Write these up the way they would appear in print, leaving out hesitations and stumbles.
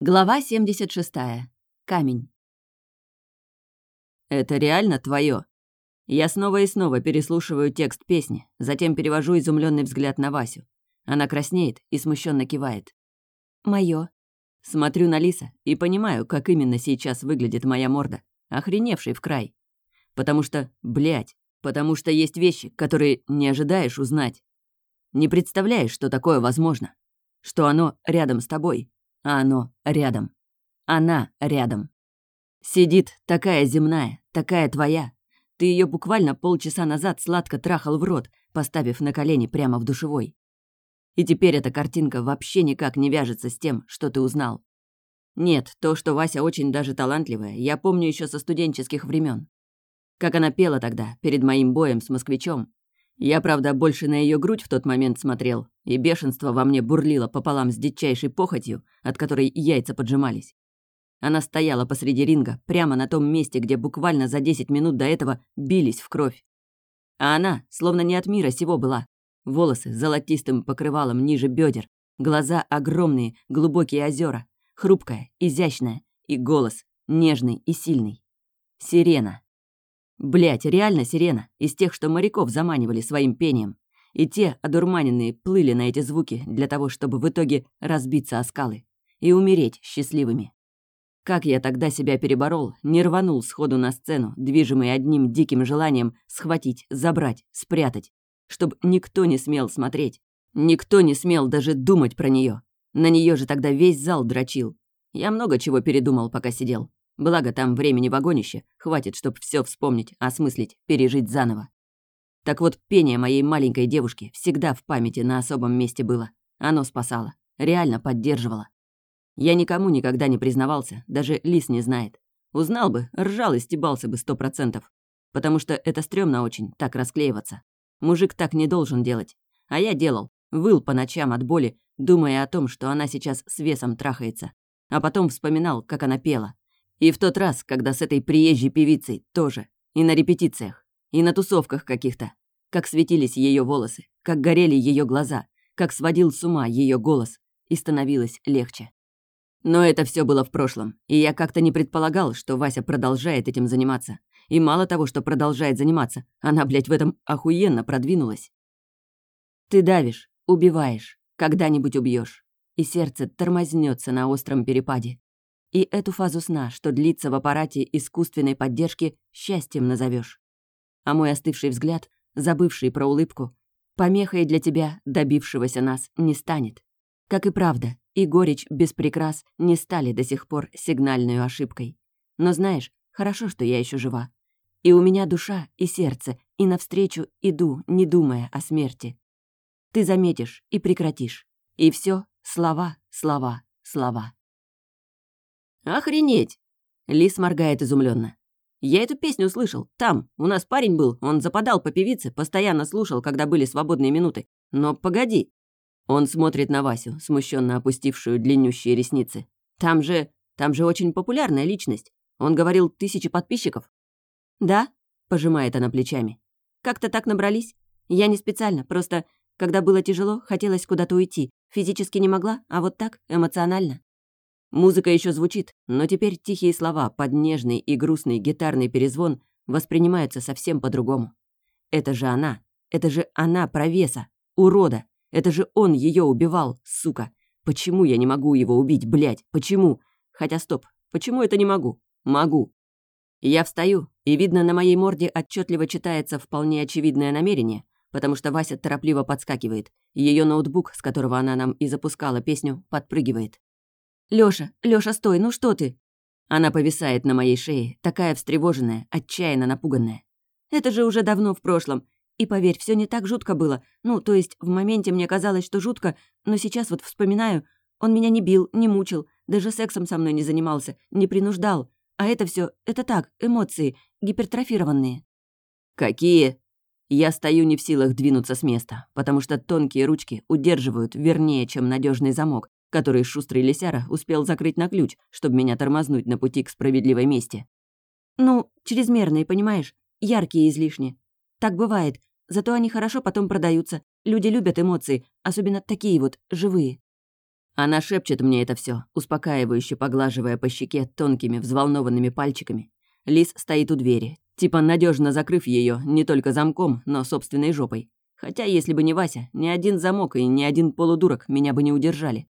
Глава 76. Камень. «Это реально твое?» Я снова и снова переслушиваю текст песни, затем перевожу изумленный взгляд на Васю. Она краснеет и смущенно кивает. «Моё». Смотрю на Лиса и понимаю, как именно сейчас выглядит моя морда, охреневший в край. Потому что есть вещи, которые не ожидаешь узнать. Не представляешь, что такое возможно. Что оно рядом с тобой. А оно рядом. Она рядом. Сидит такая земная, такая твоя. Ты ее буквально полчаса назад сладко трахал в рот, поставив на колени прямо в душевой. И теперь эта картинка вообще никак не вяжется с тем, что ты узнал. Нет, то, что Вася очень даже талантливая, я помню еще со студенческих времен. Как она пела тогда, перед моим боем с москвичом. Я, правда, больше на ее грудь в тот момент смотрел, и бешенство во мне бурлило пополам с дичайшей похотью, от которой яйца поджимались. Она стояла посреди ринга, прямо на том месте, где буквально за 10 минут до этого бились в кровь. А она, словно не от мира сего была. Волосы золотистым покрывалом ниже бедер, глаза огромные, глубокие озера, хрупкая, изящная, и голос нежный и сильный. Сирена. Блядь, реально сирена, из тех, что моряков заманивали своим пением. И те, одурманенные, плыли на эти звуки для того, чтобы в итоге разбиться о скалы и умереть счастливыми. Как я тогда себя переборол, не рванул сходу на сцену, движимый одним диким желанием схватить, забрать, спрятать, чтобы никто не смел смотреть, никто не смел даже думать про нее. На нее же тогда весь зал дрочил. Я много чего передумал, пока сидел. Благо, там времени вагонище, хватит, чтоб все вспомнить, осмыслить, пережить заново. Так вот, пение моей маленькой девушки всегда в памяти на особом месте было. Оно спасало, реально поддерживало. Я никому никогда не признавался, даже Лис не знает. Узнал бы, ржал и стебался бы 100%. Потому что это стрёмно очень, так расклеиваться. Мужик так не должен делать. А я делал, выл по ночам от боли, думая о том, что она сейчас с весом трахается. А потом вспоминал, как она пела. И в тот раз, когда с этой приезжей певицей тоже. И на репетициях, и на тусовках каких-то. Как светились ее волосы, как горели ее глаза, как сводил с ума ее голос. И становилось легче. Но это все было в прошлом, и я как-то не предполагал, что Вася продолжает этим заниматься. И мало того, что продолжает заниматься, она, блядь, в этом охуенно продвинулась. Ты давишь, убиваешь, когда-нибудь убьешь, и сердце тормознется на остром перепаде. И эту фазу сна, что длится в аппарате искусственной поддержки, счастьем назовешь. А мой остывший взгляд, забывший про улыбку, помехой для тебя, добившегося нас, не станет. Как и правда, и горечь без прикрас не стали до сих пор сигнальной ошибкой. Но знаешь, хорошо, что я еще жива. И у меня душа и сердце, и навстречу иду, не думая о смерти. Ты заметишь и прекратишь. И все слова, слова, слова. «Охренеть!» — Лис моргает изумленно. «Я эту песню слышал. Там. У нас парень был. Он западал по певице, постоянно слушал, когда были свободные минуты. Но погоди». Он смотрит на Васю, смущенно опустившую длиннющие ресницы. Там же очень популярная личность. Он говорил, 1000 подписчиков». «Да?» — пожимает она плечами. «Как-то так набрались. Я не специально, просто, когда было тяжело, хотелось куда-то уйти. Физически не могла, а вот так, эмоционально». Музыка еще звучит, но теперь тихие слова под нежный и грустный гитарный перезвон воспринимаются совсем по-другому. Это же она про Веса, урода. Это же он ее убивал, сука. Почему я не могу его убить, блядь? Почему? Хотя стоп, почему это не могу? Могу. Я встаю, и видно, на моей морде отчетливо читается вполне очевидное намерение, потому что Вася торопливо подскакивает, и ее ноутбук, с которого она нам и запускала песню, подпрыгивает. Лёша, стой, ну что ты?» Она повисает на моей шее, такая встревоженная, отчаянно напуганная. «Это же уже давно в прошлом. И поверь, все не так жутко было. Ну, то есть, в моменте мне казалось, что жутко, но сейчас вот вспоминаю, он меня не бил, не мучил, даже сексом со мной не занимался, не принуждал. А это все, это так, эмоции, гипертрофированные». «Какие?» Я стою не в силах двинуться с места, потому что тонкие ручки удерживают вернее, чем надежный замок, который шустрый лисяра успел закрыть на ключ, чтобы меня тормознуть на пути к справедливой мести. «Ну, чрезмерные, понимаешь? Яркие излишне. Так бывает. Зато они хорошо потом продаются. Люди любят эмоции, особенно такие вот, живые». Она шепчет мне это все, успокаивающе поглаживая по щеке тонкими взволнованными пальчиками. Лис стоит у двери, типа надежно закрыв ее не только замком, но собственной жопой. Хотя, если бы не Вася, ни один замок и ни один полудурок меня бы не удержали.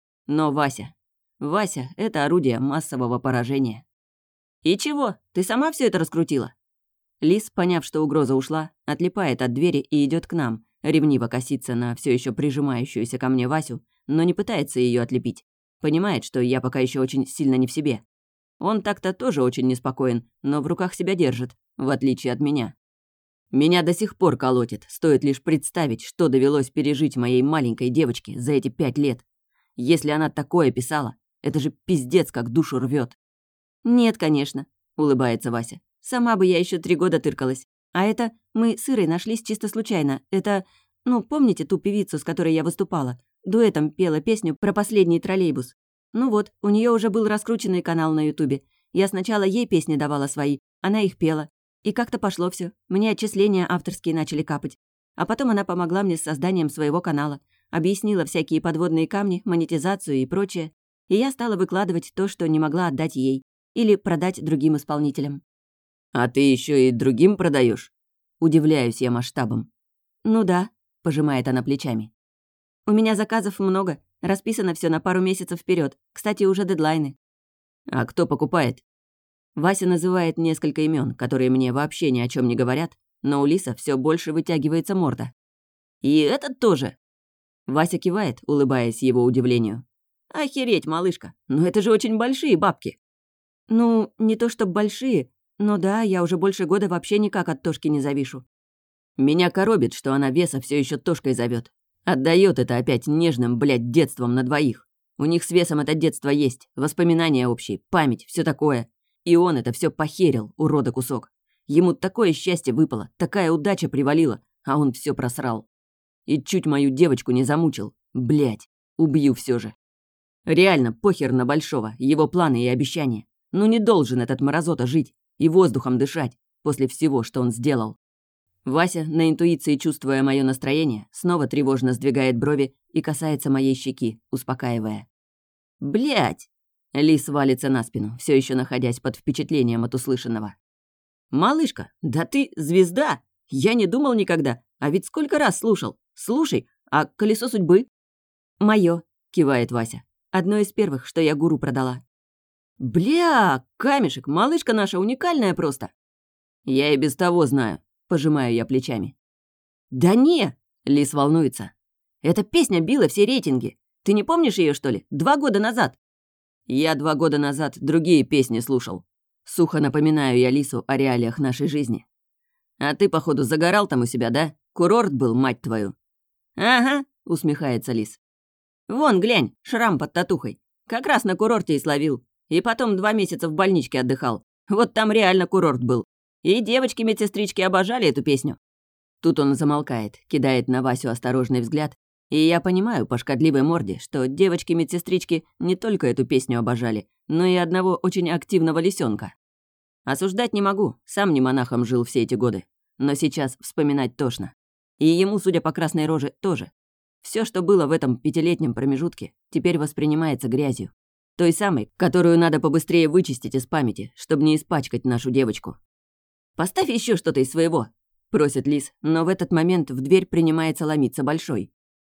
Но Вася... Вася — это орудие массового поражения. «И чего? Ты сама все это раскрутила?» Лис, поняв, что угроза ушла, отлипает от двери и идет к нам, ревниво косится на все еще прижимающуюся ко мне Васю, но не пытается ее отлепить. Понимает, что я пока еще очень сильно не в себе. Он так-то тоже очень неспокоен, но в руках себя держит, в отличие от меня. Меня до сих пор колотит, стоит лишь представить, что довелось пережить моей маленькой девочке за эти 5 лет. Если она такое писала, это же пиздец, как душу рвет. «Нет, конечно», — улыбается Вася. «Сама бы я еще 3 года тыркалась. А это мы с Ирой нашлись чисто случайно. Это, помните ту певицу, с которой я выступала? Дуэтом пела песню про последний троллейбус. Ну вот, у нее уже был раскрученный канал на Ютубе. Я сначала ей песни давала свои, она их пела. И как-то пошло все. Мне отчисления авторские начали капать. А потом она помогла мне с созданием своего канала. Объяснила всякие подводные камни, монетизацию и прочее. И я стала выкладывать то, что не могла отдать ей. Или продать другим исполнителям. «А ты еще и другим продаешь? Удивляюсь я масштабом. «Ну да», — пожимает она плечами. «У меня заказов много. Расписано все на пару месяцев вперед. Кстати, уже дедлайны». «А кто покупает?» Вася называет несколько имен, которые мне вообще ни о чем не говорят, но у Лиса все больше вытягивается морда. «И этот тоже?» Вася кивает, улыбаясь его удивлению. «Охереть, малышка, но это же очень большие бабки». «Ну, не то чтоб большие, но да, я уже больше года вообще никак от Тошки не завишу». Меня коробит, что она Веса все еще Тошкой зовет. Отдает это опять нежным, блядь, детством на двоих. У них с Весом это детство есть, воспоминания общие, память, все такое. И он это все похерил, урода кусок. Ему такое счастье выпало, такая удача привалила, а он все просрал. И чуть мою девочку не замучил. Блядь, убью все же. Реально, похер на Большого, его планы и обещания. Ну не должен этот мразота жить и воздухом дышать после всего, что он сделал. Вася, на интуиции чувствуя мое настроение, снова тревожно сдвигает брови и касается моей щеки, успокаивая. «Блядь!» Лис валится на спину, все еще находясь под впечатлением от услышанного. «Малышка, да ты звезда! Я не думал никогда, а ведь сколько раз слушал. Слушай, а колесо судьбы?» «Моё», — кивает Вася. «Одно из первых, что я гуру продала». «Бля, камешек, малышка наша уникальная просто!» «Я и без того знаю», — пожимаю я плечами. «Да не!» — Лис волнуется. «Эта песня била все рейтинги. Ты не помнишь ее, что ли? 2 года назад!» «Я 2 года назад другие песни слушал». Сухо напоминаю я Лису о реалиях нашей жизни. «А ты, походу, загорал там у себя, да? Курорт был, мать твою». «Ага», — усмехается Лис. «Вон, глянь, шрам под татухой. Как раз на курорте и словил. И потом 2 месяца в больничке отдыхал. Вот там реально курорт был. И девочки-медсестрички обожали эту песню». Тут он замолкает, кидает на Васю осторожный взгляд, и я понимаю по шкодливой морде, что девочки-медсестрички не только эту песню обожали, но и одного очень активного лисенка. Осуждать не могу, сам не монахом жил все эти годы, но сейчас вспоминать тошно. И ему, судя по красной роже, тоже. Все, что было в этом 5-летнем промежутке, теперь воспринимается грязью. Той самой, которую надо побыстрее вычистить из памяти, чтобы не испачкать нашу девочку. «Поставь еще что-то из своего», — просит Лис, но в этот момент в дверь принимается ломиться Большой.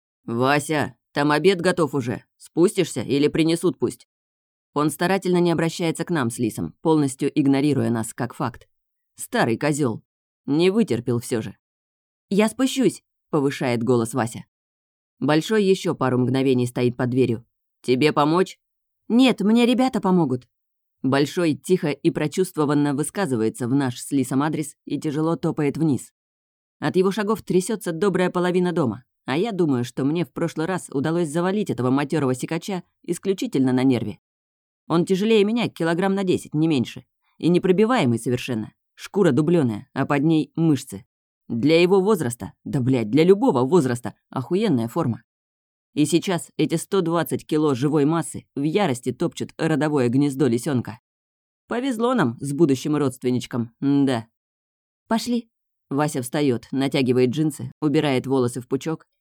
«Вася, там обед готов уже. Спустишься или принесут пусть?» Он старательно не обращается к нам с Лисом, полностью игнорируя нас как факт. Старый козел. Не вытерпел все же. «Я спущусь», — повышает голос Вася. Большой еще пару мгновений стоит под дверью. «Тебе помочь?» «Нет, мне ребята помогут». Большой тихо и прочувствованно высказывается в наш с Лисом адрес и тяжело топает вниз. От его шагов трясется добрая половина дома, а я думаю, что мне в прошлый раз удалось завалить этого матерого сикача исключительно на нерве. Он тяжелее меня килограмм на 10, не меньше, и непробиваемый совершенно. Шкура дублёная, а под ней мышцы. Для его возраста, да блядь, для любого возраста, охуенная форма. И сейчас эти 120 кило живой массы в ярости топчут родовое гнездо лисенка. Повезло нам с будущим родственничком, да. «Пошли». Вася встает, натягивает джинсы, убирает волосы в пучок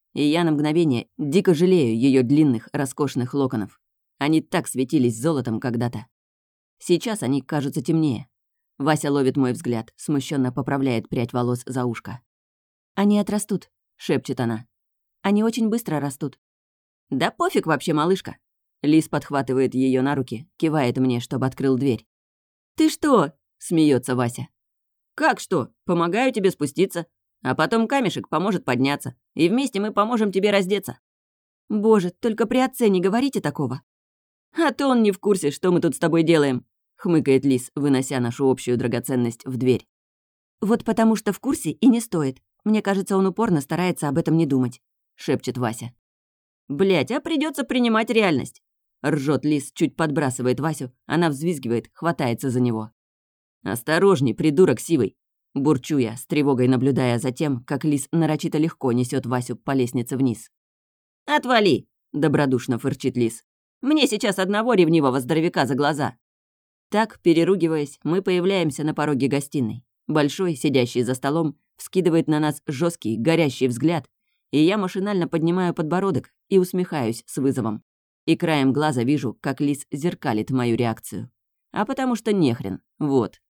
И я на мгновение дико жалею ее длинных, роскошных локонов. Они так светились золотом когда-то. Сейчас они кажутся темнее. Вася ловит мой взгляд, смущенно поправляет прядь волос за ушко. «Они отрастут», — шепчет она. «Они очень быстро растут». «Да пофиг вообще, малышка». Лис подхватывает ее на руки, кивает мне, чтобы открыл дверь. «Ты что?» — смеется Вася. «Как что? Помогаю тебе спуститься. А потом камешек поможет подняться. И вместе мы поможем тебе раздеться». «Боже, только при отце не говорите такого». «А то он не в курсе, что мы тут с тобой делаем», — хмыкает Лис, вынося нашу общую драгоценность в дверь. «Вот потому что в курсе и не стоит. Мне кажется, он упорно старается об этом не думать», — шепчет Вася. «Блядь, а придется принимать реальность». Ржет Лис, чуть подбрасывает Васю, она взвизгивает, хватается за него. «Осторожней, придурок сивый!» Бурчу я, с тревогой наблюдая за тем, как Лис нарочито легко несет Васю по лестнице вниз. «Отвали!» — добродушно фырчит Лис. «Мне сейчас одного ревнивого здоровяка за глаза». Так, переругиваясь, мы появляемся на пороге гостиной. Большой, сидящий за столом, вскидывает на нас жесткий, горящий взгляд, и я машинально поднимаю подбородок и усмехаюсь с вызовом. И краем глаза вижу, как Лис зеркалит мою реакцию. А потому что нехрен, вот.